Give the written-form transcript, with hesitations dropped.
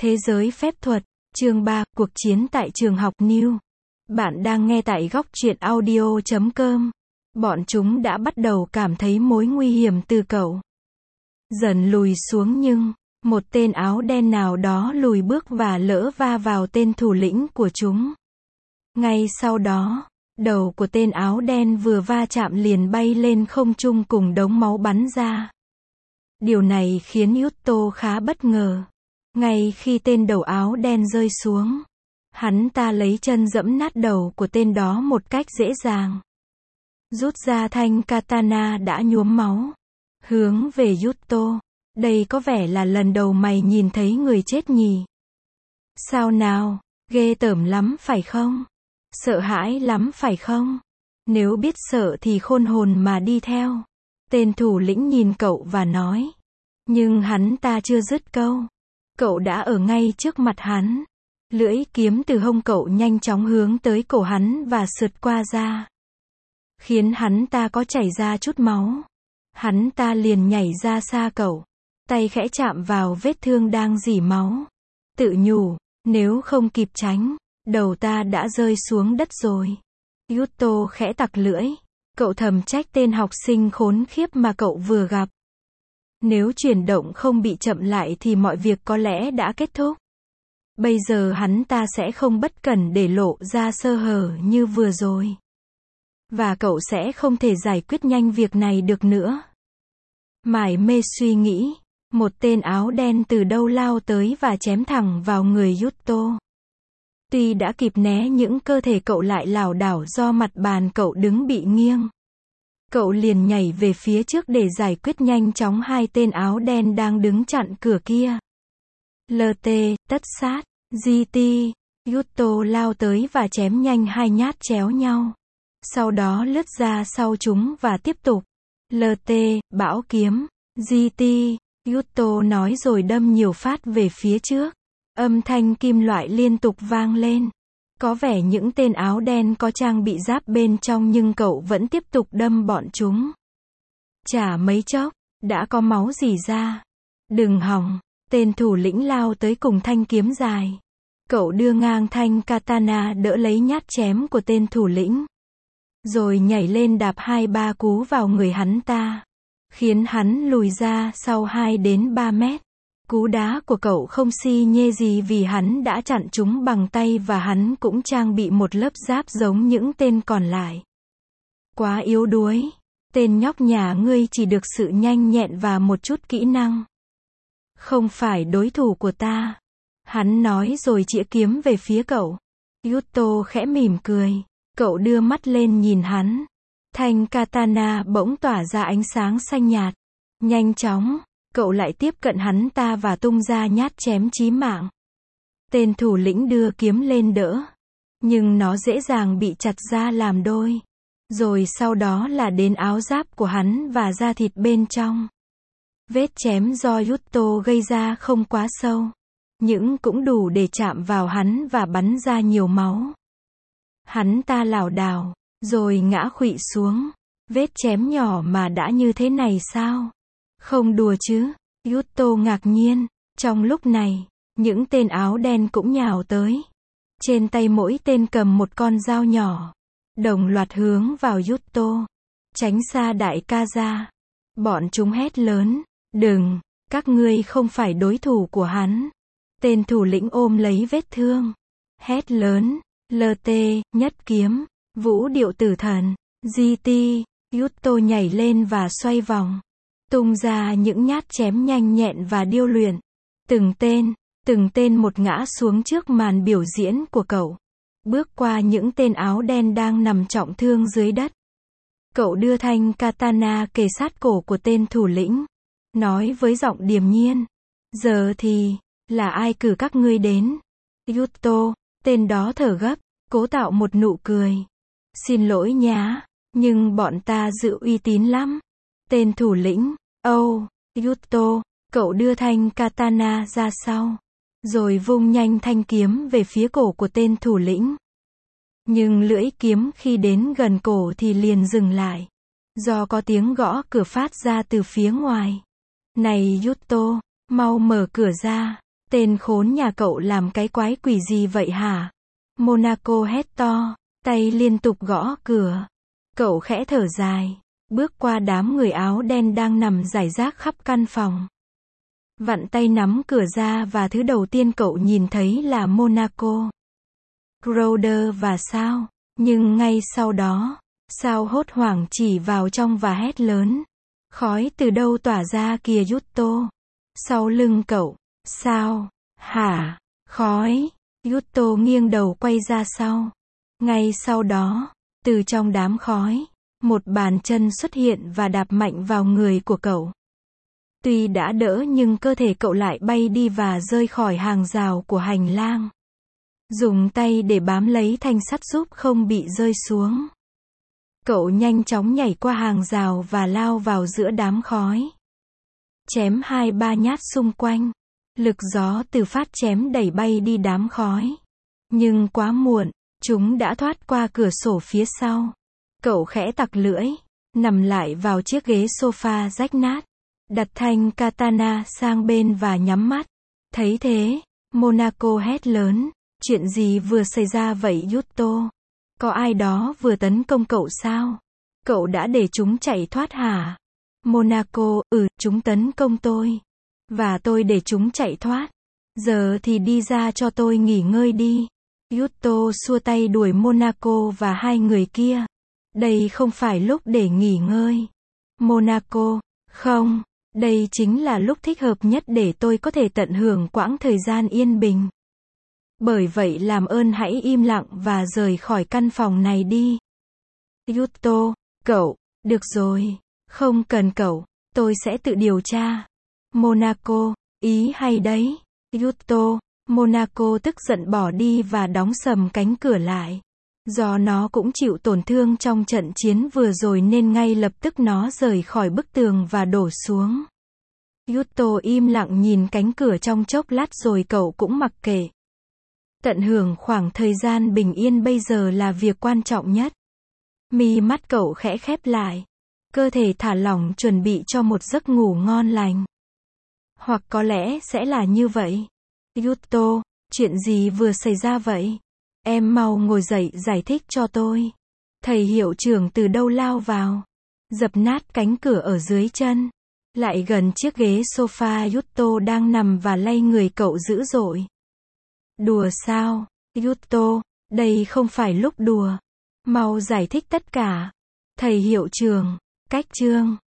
Thế giới phép thuật, chương 3, cuộc chiến tại trường học New. Bạn đang nghe tại góc truyện audio.com. Bọn chúng đã bắt đầu cảm thấy mối nguy hiểm từ cậu. Dần lùi xuống nhưng, một tên áo đen nào đó lùi bước và lỡ va vào tên thủ lĩnh của chúng. Ngay sau đó, đầu của tên áo đen vừa va chạm liền bay lên không trung cùng đống máu bắn ra. Điều này khiến Yuto khá bất ngờ. Ngay khi tên đầu áo đen rơi xuống, hắn ta lấy chân giẫm nát đầu của tên đó một cách dễ dàng. Rút ra thanh katana đã nhuốm máu. Hướng về Yuto. Đây có vẻ là lần đầu mày nhìn thấy người chết nhỉ? Sao nào? Ghê tởm lắm phải không? Sợ hãi lắm phải không? Nếu biết sợ thì khôn hồn mà đi theo. Tên thủ lĩnh nhìn cậu và nói. Nhưng hắn ta chưa dứt câu. Cậu đã ở ngay trước mặt hắn. Lưỡi kiếm từ hông cậu nhanh chóng hướng tới cổ hắn và sượt qua da. Khiến hắn ta có chảy ra chút máu. Hắn ta liền nhảy ra xa cậu. Tay khẽ chạm vào vết thương đang rỉ máu. Tự nhủ, nếu không kịp tránh, đầu ta đã rơi xuống đất rồi. Yuto khẽ tặc lưỡi. Cậu thầm trách tên học sinh khốn khiếp mà cậu vừa gặp. Nếu chuyển động không bị chậm lại thì mọi việc có lẽ đã kết thúc. Bây giờ hắn ta sẽ không bất cẩn để lộ ra sơ hở như vừa rồi. Và cậu sẽ không thể giải quyết nhanh việc này được nữa. Mải mê suy nghĩ, một tên áo đen từ đâu lao tới và chém thẳng vào người Yuto. Tuy đã kịp né những cơ thể cậu lại lảo đảo do mặt bàn cậu đứng bị nghiêng. Cậu liền nhảy về phía trước để giải quyết nhanh chóng hai tên áo đen đang đứng chặn cửa kia. LT, tất sát, GT, Yuto lao tới và chém nhanh hai nhát chéo nhau. Sau đó lướt ra sau chúng và tiếp tục. LT, bão kiếm, GT, Yuto nói rồi đâm nhiều phát về phía trước. Âm thanh kim loại liên tục vang lên. Có vẻ những tên áo đen có trang bị giáp bên trong nhưng cậu vẫn tiếp tục đâm bọn chúng. Chả mấy chốc, đã có máu rỉ ra. Đừng hòng, tên thủ lĩnh lao tới cùng thanh kiếm dài. Cậu đưa ngang thanh katana đỡ lấy nhát chém của tên thủ lĩnh. Rồi nhảy lên đạp 2-3 cú vào người hắn ta. Khiến hắn lùi ra sau 2 đến 3 mét. Cú đá của cậu không xi nhê gì vì hắn đã chặn chúng bằng tay và hắn cũng trang bị một lớp giáp giống những tên còn lại. Quá yếu đuối. Tên nhóc nhà ngươi chỉ được sự nhanh nhẹn và một chút kỹ năng. Không phải đối thủ của ta. Hắn nói rồi chĩa kiếm về phía cậu. Yuto khẽ mỉm cười. Cậu đưa mắt lên nhìn hắn. Thanh katana bỗng tỏa ra ánh sáng xanh nhạt. Nhanh chóng, cậu lại tiếp cận hắn ta và tung ra nhát chém chí mạng. Tên thủ lĩnh đưa kiếm lên đỡ. Nhưng nó dễ dàng bị chặt ra làm đôi. Rồi sau đó là đến áo giáp của hắn và da thịt bên trong. Vết chém do Yuto gây ra không quá sâu. Nhưng cũng đủ để chạm vào hắn và bắn ra nhiều máu. Hắn ta lảo đảo, rồi ngã khuỵu xuống. Vết chém nhỏ mà đã như thế này sao? Không đùa chứ? Yuto ngạc nhiên. Trong lúc này, những tên áo đen cũng nhào tới. Trên tay mỗi tên cầm một con dao nhỏ. Đồng loạt hướng vào Yuto. Tránh xa đại ca ra. Bọn chúng hét lớn. Đừng, các ngươi không phải đối thủ của hắn. Tên thủ lĩnh ôm lấy vết thương. Hét lớn. LT, nhất kiếm, vũ điệu tử thần, GT, Yuto nhảy lên và xoay vòng. Tung ra những nhát chém nhanh nhẹn và điêu luyện. Từng tên một ngã xuống trước màn biểu diễn của cậu. Bước qua những tên áo đen đang nằm trọng thương dưới đất. Cậu đưa thanh katana kề sát cổ của tên thủ lĩnh. Nói với giọng điềm nhiên. Giờ thì, là ai cử các ngươi đến? Yuto, tên đó thở gấp, cố tạo một nụ cười. Xin lỗi nhá, nhưng bọn ta giữ uy tín lắm. Tên thủ lĩnh, Yuto, cậu đưa thanh katana ra sau. Rồi vung nhanh thanh kiếm về phía cổ của tên thủ lĩnh. Nhưng lưỡi kiếm khi đến gần cổ thì liền dừng lại. Do có tiếng gõ cửa phát ra từ phía ngoài. Này Yuto, mau mở cửa ra. Tên khốn nhà cậu làm cái quái quỷ gì vậy hả? Monaco hét to, tay liên tục gõ cửa. Cậu khẽ thở dài, bước qua đám người áo đen đang nằm rải rác khắp căn phòng. Vặn tay nắm cửa ra và thứ đầu tiên cậu nhìn thấy là Monaco, Crowder và Sao. Nhưng ngay sau đó, Sao hốt hoảng chỉ vào trong và hét lớn. Khói từ đâu tỏa ra kìa Yuto? Sau lưng cậu. Sao? Hả? Khói? Yuto nghiêng đầu quay ra sau. Ngay sau đó, từ trong đám khói, một bàn chân xuất hiện và đạp mạnh vào người của cậu. Tuy đã đỡ nhưng cơ thể cậu lại bay đi và rơi khỏi hàng rào của hành lang. Dùng tay để bám lấy thanh sắt giúp không bị rơi xuống. Cậu nhanh chóng nhảy qua hàng rào và lao vào giữa đám khói. Chém 2-3 nhát xung quanh. Lực gió từ phát chém đẩy bay đi đám khói. Nhưng quá muộn, chúng đã thoát qua cửa sổ phía sau. Cậu khẽ tặc lưỡi, nằm lại vào chiếc ghế sofa rách nát. Đặt thanh katana sang bên và nhắm mắt. Thấy thế, Monaco hét lớn. Chuyện gì vừa xảy ra vậy Yuto? Có ai đó vừa tấn công cậu sao? Cậu đã để chúng chạy thoát hả? Monaco, chúng tấn công tôi. Và tôi để chúng chạy thoát. Giờ thì đi ra cho tôi nghỉ ngơi đi. Yuto xua tay đuổi Monaco và hai người kia. Đây không phải lúc để nghỉ ngơi. Monaco, không, đây chính là lúc thích hợp nhất để tôi có thể tận hưởng quãng thời gian yên bình. Bởi vậy làm ơn hãy im lặng và rời khỏi căn phòng này đi. Yuto, cậu, được rồi, không cần cậu, tôi sẽ tự điều tra. Monaco, ý hay đấy. Yuto, Monaco tức giận bỏ đi và đóng sầm cánh cửa lại. Do nó cũng chịu tổn thương trong trận chiến vừa rồi nên ngay lập tức nó rời khỏi bức tường và đổ xuống. Yuto im lặng nhìn cánh cửa trong chốc lát rồi cậu cũng mặc kệ. Tận hưởng khoảng thời gian bình yên bây giờ là việc quan trọng nhất. Mi mắt cậu khẽ khép lại. Cơ thể thả lỏng chuẩn bị cho một giấc ngủ ngon lành. Hoặc có lẽ sẽ là như vậy. Yuto, chuyện gì vừa xảy ra vậy? Em mau ngồi dậy giải thích cho tôi. Thầy hiệu trưởng từ đâu lao vào. Dập nát cánh cửa ở dưới chân. Lại gần chiếc ghế sofa Yuto đang nằm và lay người cậu dữ dội. Đùa sao? Yuto, đây không phải lúc đùa. Mau giải thích tất cả. Thầy hiệu trưởng, cách chương.